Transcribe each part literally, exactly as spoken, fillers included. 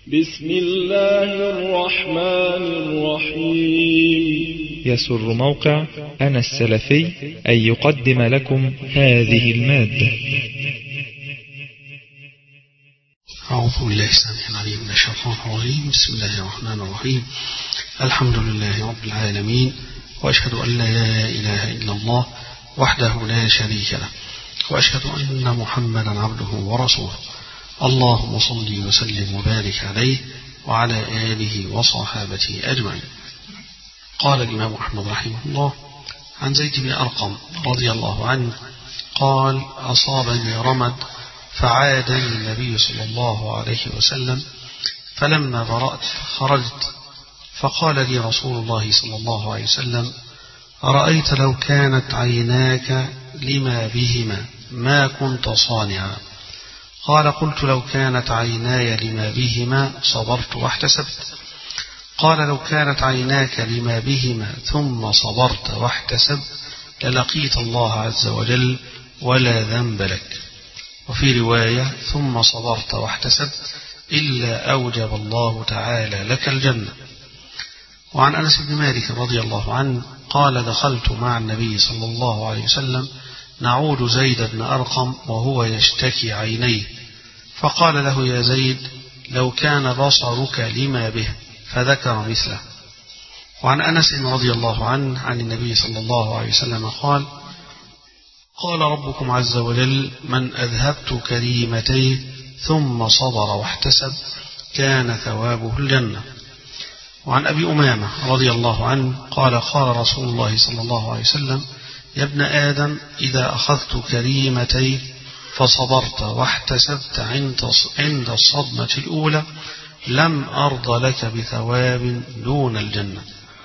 بسم الله الرحمن الرحيم. يسر موقع أنا السلفي أن يقدم لكم هذه المادة. أعوذ بالله السميع العليم من الشيطان الرجيم. بسم الله الرحمن الرحيم. الحمد لله رب العالمين، وأشهد أن لا إله إلا الله وحده لا شريك له، وأشهد أن محمدا عبده ورسوله. اللهم صل وسلم وبارك عليه وعلى آله وصحابته أجمعين. قال الإمام أحمد رحمه الله عن زيد بن أرقم رضي الله عنه قال: أصابني رمد فعادني النبي صلى الله عليه وسلم، فلما برأت خرجت، فقال لي رسول الله صلى الله عليه وسلم: أرأيت لو كانت عيناك لما بهما ما كنت صانعا؟ قال: قلت: لو كانت عيناي لما بهما صبرت واحتسبت. قال: لو كانت عيناك لما بهما ثم صبرت واحتسبت للقيت الله عز وجل ولا ذنب لك. وفي رواية: ثم صبرت واحتسبت إلا أوجب الله تعالى لك الجنة. وعن أنس بن مالك رضي الله عنه قال: دخلت مع النبي صلى الله عليه وسلم نعود زيد بن أرقم وهو يشتكي عينيه، فقال له: يا زيد، لو كان بصرك لما به، فذكر مثله. وعن أنس رضي الله عنه عن النبي صلى الله عليه وسلم قال: قال ربكم عز وجل: من أذهبت كريمتيه ثم صبر واحتسب كان ثوابه الجنة. وعن أبي أمامة رضي الله عنه قال: قال رسول الله صلى الله عليه وسلم: يا ابن آدم، إذا أخذت كريمتي فصبرت واحتسبت عند الصدمة الأولى لم أرض لك بثواب دون الجنة.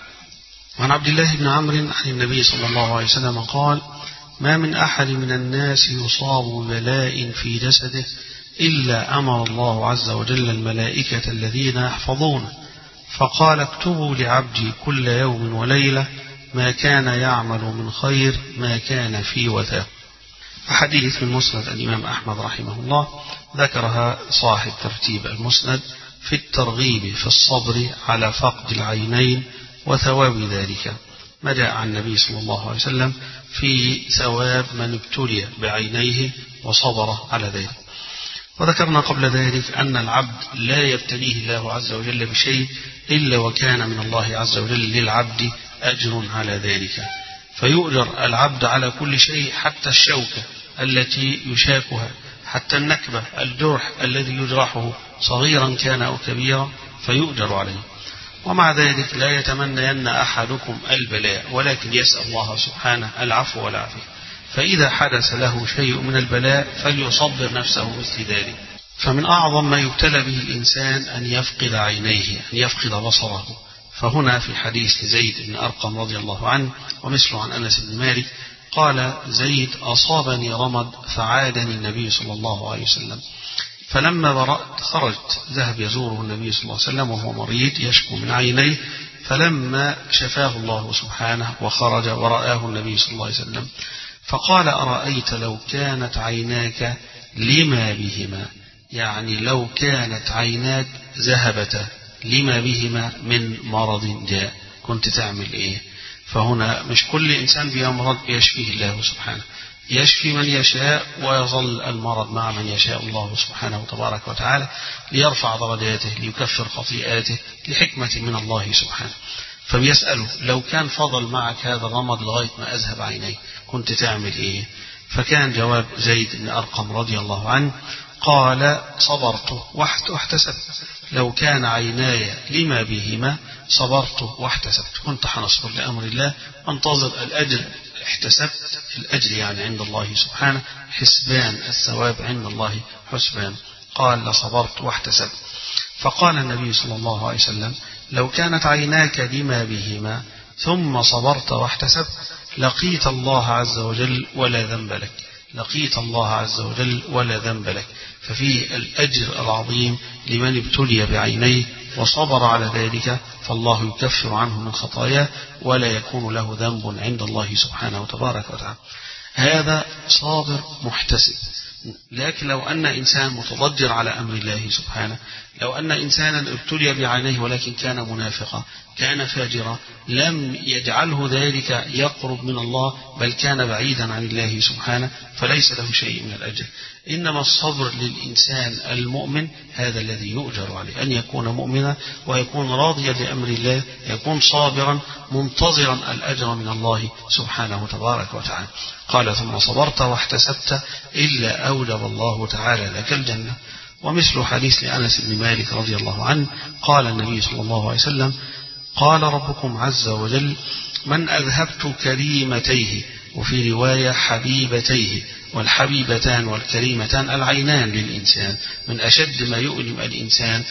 وعن عبد الله بن عمرو عن النبي صلى الله عليه وسلم قال: ما من أحد من الناس يصاب ببلاء في جسده إلا أمر الله عز وجل الملائكة الذين يحفظونه فقال: اكتبوا لعبدي كل يوم وليلة ما كان يعمل من خير ما كان في وثاق. حديث من مسند الإمام أحمد رحمه الله، ذكرها صاحب ترتيب المسند في الترغيب في الصبر على فقد العينين وثواب ذلك، ما جاء عن النبي صلى الله عليه وسلم في ثواب من ابتلي بعينيه وصبر على ذلك. وذكرنا قبل ذلك أن العبد لا يبتليه الله عز وجل بشيء إلا وكان من الله عز وجل للعبد أجر على ذلك، فيؤجر العبد على كل شيء، حتى الشوكة التي يشاكها، حتى النكبة، الجرح الذي يجرحه صغيرا كان أو كبيرا، فيؤجر عليه. ومع ذلك لا يتمنين أحدكم البلاء، ولكن يسأل الله سبحانه العفو والعافية. فإذا حدث له شيء من البلاء فليصبر نفسه مثل ذلك. فمن أعظم ما يبتلى به الإنسان أن يفقد عينيه، أن يفقد بصره. فهنا في حديث زيد بن أرقم رضي الله عنه ومثله عن أنس بن مالك قال: زيد: أصابني رمد فعادني النبي صلى الله عليه وسلم، فلما برأت خرجت. ذهب يزوره النبي صلى الله عليه وسلم وهو مريض يشكو من عينيه، فلما شفاه الله سبحانه وخرج ورآه النبي صلى الله عليه وسلم فقال: أرأيت لو كانت عيناك لما بهما، يعني لو كانت عيناك ذهبتا لما بهما من مرض جاء كنت تعمل إيه؟ فهنا مش كل إنسان بيمرض يشفيه الله سبحانه، يشفي من يشاء ويظل المرض مع من يشاء الله سبحانه وتبارك وتعالى، ليرفع درجاته، ليكفر خطيئاته، لحكمة من الله سبحانه. فبيسأله: لو كان فضل معك هذا الرمض لغاية ما أذهب عيني كنت تعمل إيه؟ فكان جواب زيد بن أرقم رضي الله عنه قال: صبرت واحتسبت. لو كان عيناي لما بهما صبرت واحتسبت، كنت حنصبر لأمر الله، انتظر الأجر. احتسبت الأجر يعني عند الله سبحانه، حسبان الثواب عند الله حسبان. قال: لصبرت واحتسبت. فقال النبي صلى الله عليه وسلم: لو كانت عيناك لما بهما ثم صبرت واحتسبت لقيت الله عز وجل ولا ذنب لك، لقيت الله عز وجل ولا ذنب لك. ففيه الأجر العظيم لمن ابتلي بعينيه وصبر على ذلك، فالله يكفر عنه من خطاياه ولا يكون له ذنب عند الله سبحانه وتبارك وتعالى. هذا صابر محتسب، لكن لو أن إنسان متضجر على أمر الله سبحانه، لو أن إنسانا ابتلي بعينيه ولكن كان منافقا، كان فاجرا، لم يجعله ذلك يقرب من الله، بل كان بعيدا عن الله سبحانه، فليس له شيء من الأجر. إنما الصبر للإنسان المؤمن هذا الذي يؤجر عليه، أن يكون مؤمنا ويكون راضيا لأمر الله، يكون صابرا منتظرا الأجر من الله سبحانه تبارك وتعالى. قال ثم صبرت واحتسبت إلا أوجب الله تعالى لك الجنة. ومثل حديث لأنس بن مالك رضي الله عنه قال النبي صلى الله عليه وسلم قال ربكم عز وجل من أذهبت كريمتيه، وفي رواية حبيبتيه، والحبيبتان والكريمتان العينان للإنسان، من أشد ما يؤلم الإنسان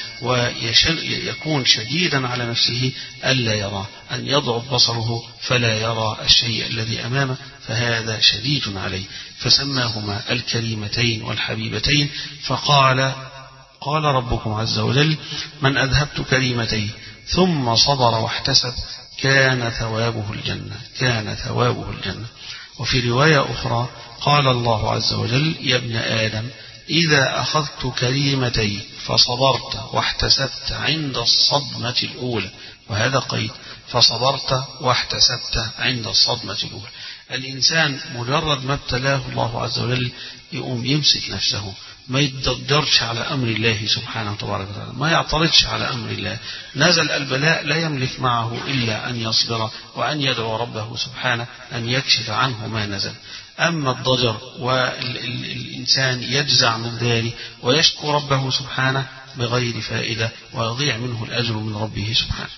ويكون شديدا على نفسه ألا يرى، أن يضعف بصره فلا يرى الشيء الذي أمامه، فهذا شديد عليه، فسماهما الكريمتين والحبيبتين. فقال قال ربكم عز وجل من أذهبت كريمتيه ثم صبر واحتسب كان ثوابه الجنة، كان ثوابه الجنة. وفي رواية أخرى قال الله عز وجل يا ابن آدم إذا أخذت كريمتي فصبرت واحتسبت عند الصدمة الأولى، وهذا قيد، فصبرت واحتسبت عند الصدمة الأولى. الإنسان مجرد ما ابتلاه الله عز وجل يقوم يمسك نفسه، ما يتضجرش على أمر الله سبحانه وتعالى، ما يعترضش على أمر الله. نزل البلاء لا يملك معه إلا أن يصبر وأن يدعو ربه سبحانه أن يكشف عنه ما نزل. أما الضجر والإنسان يجزع من ذلك ويشكو ربه سبحانه بغير فائدة ويضيع منه الأجر من ربه سبحانه.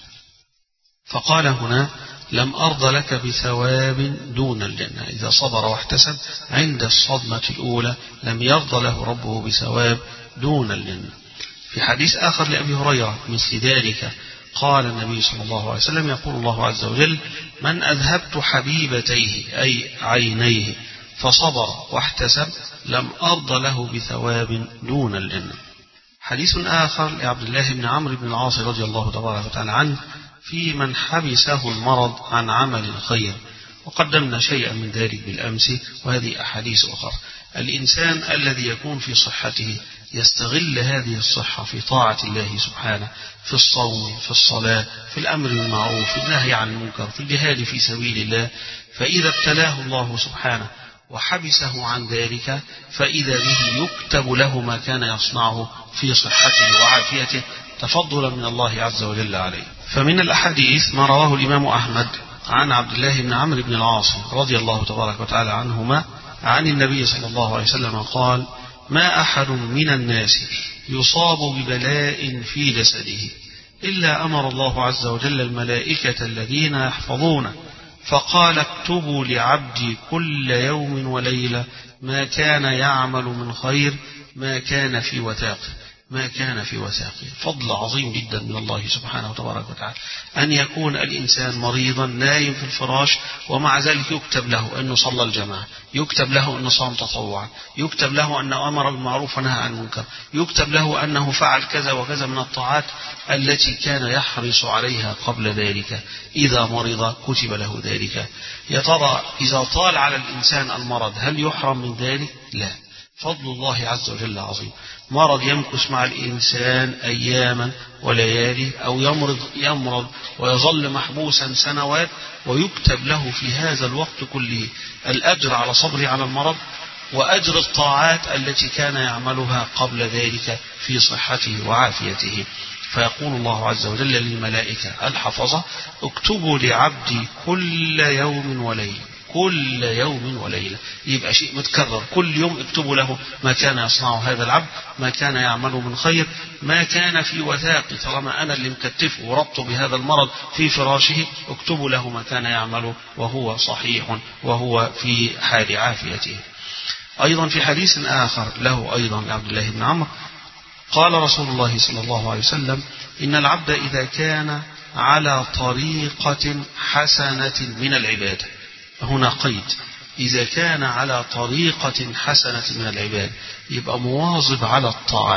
فقال هنا لم أرض لك بثواب دون الجنة، إذا صبر واحتسب عند الصدمة الأولى لم يرضى له ربه بثواب دون الجنة. في حديث آخر لأبي هريرة مثل ذلك قال النبي صلى الله عليه وسلم يقول الله عز وجل من أذهبت حبيبتيه أي عينيه فصبر واحتسب لم أرض له بثواب دون الجنة. حديث آخر لعبد الله بن عمرو بن العاص رضي الله تبارك وتعالى عنه في من حبسه المرض عن عمل الخير، وقدمنا شيئا من ذلك بالأمس، وهذه أحاديث أخرى. الإنسان الذي يكون في صحته يستغل هذه الصحة في طاعة الله سبحانه، في الصوم، في الصلاة، في الأمر بالمعروف، في النهي عن المنكر، في الجهاد في سبيل الله. فإذا ابتلاه الله سبحانه وحبسه عن ذلك فإذا به يكتب له ما كان يصنعه في صحته وعافيته تفضلا من الله عز وجل عليه. فمن الأحاديث ما رواه الإمام أحمد عن عبد الله بن عمرو بن العاص رضي الله تبارك وتعالى عنهما عن النبي صلى الله عليه وسلم قال ما أحد من الناس يصاب ببلاء في جسده إلا أمر الله عز وجل الملائكة الذين يحفظونه فقال اكتبوا لعبدي كل يوم وليلة ما كان يعمل من خير ما كان في وثاقه، ما كان في وثاقه. فضل عظيم جدا من الله سبحانه وتبارك وتعالى أن يكون الإنسان مريضا نايم في الفراش ومع ذلك يكتب له أنه صلى الجماعة، يكتب له أنه صام تطوعا، يكتب له أنه أمر بالمعروف ونهى عن المنكر، يكتب له أنه فعل كذا وكذا من الطاعات التي كان يحرص عليها قبل ذلك. إذا مرض كتب له ذلك. يا ترى إذا طال على الإنسان المرض هل يحرم من ذلك؟ لا. فضل الله عز وجل عظيم. مرض يمكث مع الإنسان أياما وليالي، أو يمرض يمرض ويظل محبوسا سنوات ويكتب له في هذا الوقت كله الأجر على صبره على المرض وأجر الطاعات التي كان يعملها قبل ذلك في صحته وعافيته. فيقول الله عز وجل للملائكة الحفظة اكتبوا لعبدي كل يوم وليلة، كل يوم وليلة، يبقى شيء متكرر، كل يوم اكتبوا له ما كان يصنعه هذا العبد، ما كان يعمله من خير، ما كان في وثاقي، طالما أنا اللي مكتفه وربطه بهذا المرض في فراشه اكتبوا له ما كان يعمله وهو صحيح وهو في حال عافيته. أيضا في حديث آخر له أيضا لعبد الله بن عمرو قال رسول الله صلى الله عليه وسلم إن العبد إذا كان على طريقة حسنة من العبادة، هنا قيد، إذا كان على طريقة حسنة من العباد، يبقى مواظب على الطاعات،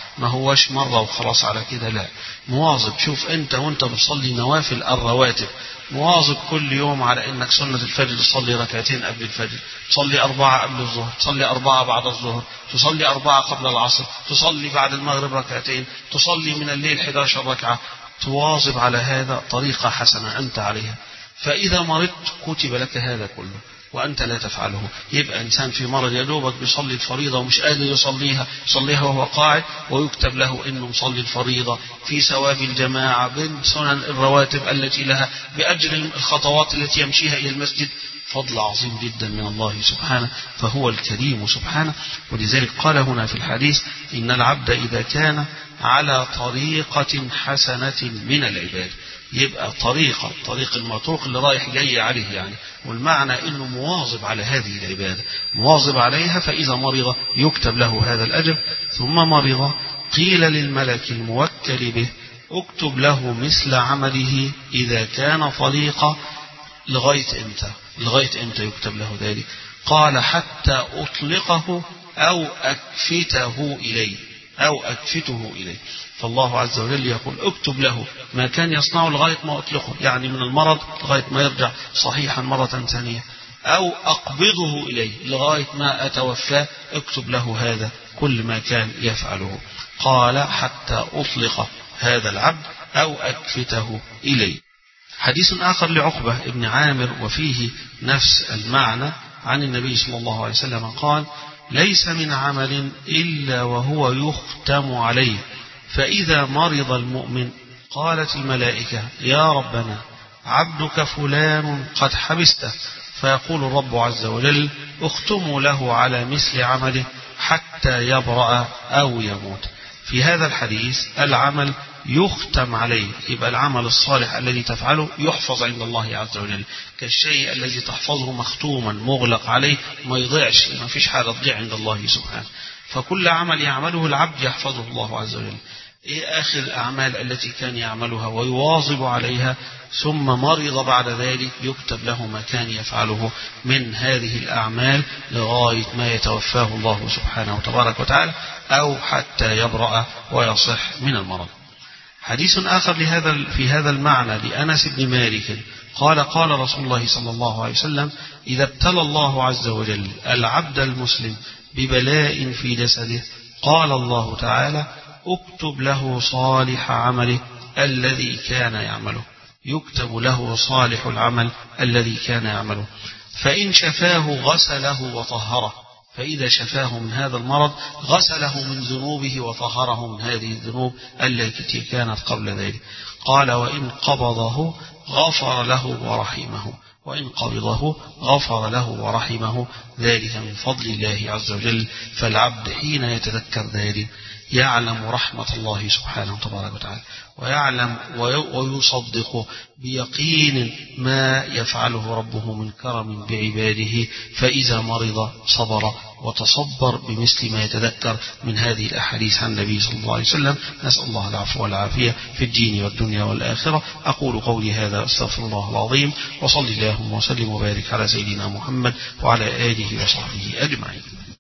ما هوش مرة وخلاص على كده، لا، مواظب. شوف أنت وأنت بتصلي نوافل الرواتب مواظب كل يوم على أنك سنة الفجر تصلي ركعتين قبل الفجر، تصلي أربعة قبل الظهر، تصلي أربعة بعد الظهر، تصلي أربعة قبل العصر، تصلي بعد المغرب ركعتين، تصلي من الليل إحدى عشرة ركعة. تواظب على هذا طريقة حسنة أنت عليها، فإذا مرضت كتب لك هذا كله وأنت لا تفعله. يبقى إنسان في مرض يدوبك بيصلي الفريضة ومش قادر يصليها، يصليها وهو قاعد، ويكتب له إنه مصلي الفريضة في ثواب الجماعة بالسنن الرواتب التي لها، بأجر الخطوات التي يمشيها إلى المسجد. فضل عظيم جدا من الله سبحانه، فهو الكريم سبحانه. ولذلك قال هنا في الحديث: إن العبد إذا كان على طريقة حسنة من العباد. يبقى طريقة طريق المطروق اللي رايح جاي عليه يعني، والمعنى إنه مواظب على هذه العبادة، مواظب عليها، فإذا مرض يكتب له هذا الأجر. ثم مرض قيل للملك الموكل به: اكتب له مثل عمله إذا كان طريقة. لغاية إمتى؟ لغاية إمتى يكتب له ذلك؟ قال: حتى أطلقه أو أكفته إليه أو أكفته إليه. فالله عز وجل يقول: اكتب له ما كان يصنعه لغاية ما أطلقه، يعني من المرض لغاية ما يرجع صحيحا مرة ثانية، أو أقبضه إليه لغاية ما أتوفاه، اكتب له هذا كل ما كان يفعله. قال: حتى أطلق هذا العبد أو أكفته إليه. حديث آخر لعقبة ابن عامر وفيه نفس المعنى عن النبي صلى الله عليه وسلم قال: ليس من عمل إلا وهو يختم عليه، فإذا مرض المؤمن قالت الملائكة: يا ربنا عبدك فلان قد حبسته، فيقول الرب عز وجل: اختموا له على مثل عمله حتى يبرأ أو يموت. في هذا الحديث العمل يختم عليه، يبقى العمل الصالح الذي تفعله يحفظ عند الله عز وجل، كالشيء الذي تحفظه مختوما مغلق عليه، ما يضيعش، ما فيش حاجة تضيع عند الله سبحانه. فكل عمل يعمله العبد يحفظه الله عز وجل. إيه آخر الأعمال التي كان يعملها ويواظب عليها ثم مرض بعد ذلك؟ يكتب له ما كان يفعله من هذه الأعمال لغاية ما يتوفاه الله سبحانه وتبارك وتعالى، أو حتى يبرأ ويصح من المرض. حديث آخر لهذا في هذا المعنى لأنس بن مالك قال: قال رسول الله صلى الله عليه وسلم: إذا ابتلى الله عز وجل العبد المسلم ببلاء في جسده قال الله تعالى: اكتب له صالح عمله الذي كان يعمله. يكتب له صالح العمل الذي كان يعمله، فإن شفاه غسله وطهره، فإذا شفاه من هذا المرض غسله من ذنوبه وطهره من هذه الذنوب التي كانت قبل ذلك. قال: وإن قبضه غفر له ورحمه، وإن قبضه غفر له ورحمه، ذلك من فضل الله عز وجل. فالعبد حين يتذكر ذلك يعلم رحمة الله سبحانه وتبارك وتعالى، ويعلم ويصدق بيقين ما يفعله ربه من كرم بعباده، فإذا مرض صبر وتصبر بمثل ما يتذكر من هذه الأحاديث عن النبي صلى الله عليه وسلم. نسأل الله العفو والعافية في الدين والدنيا والآخرة. أقول قولي هذا أستغفر الله العظيم، وصلي اللهم وسلم وبارك على سيدنا محمد وعلى آله وصحبه أجمعين.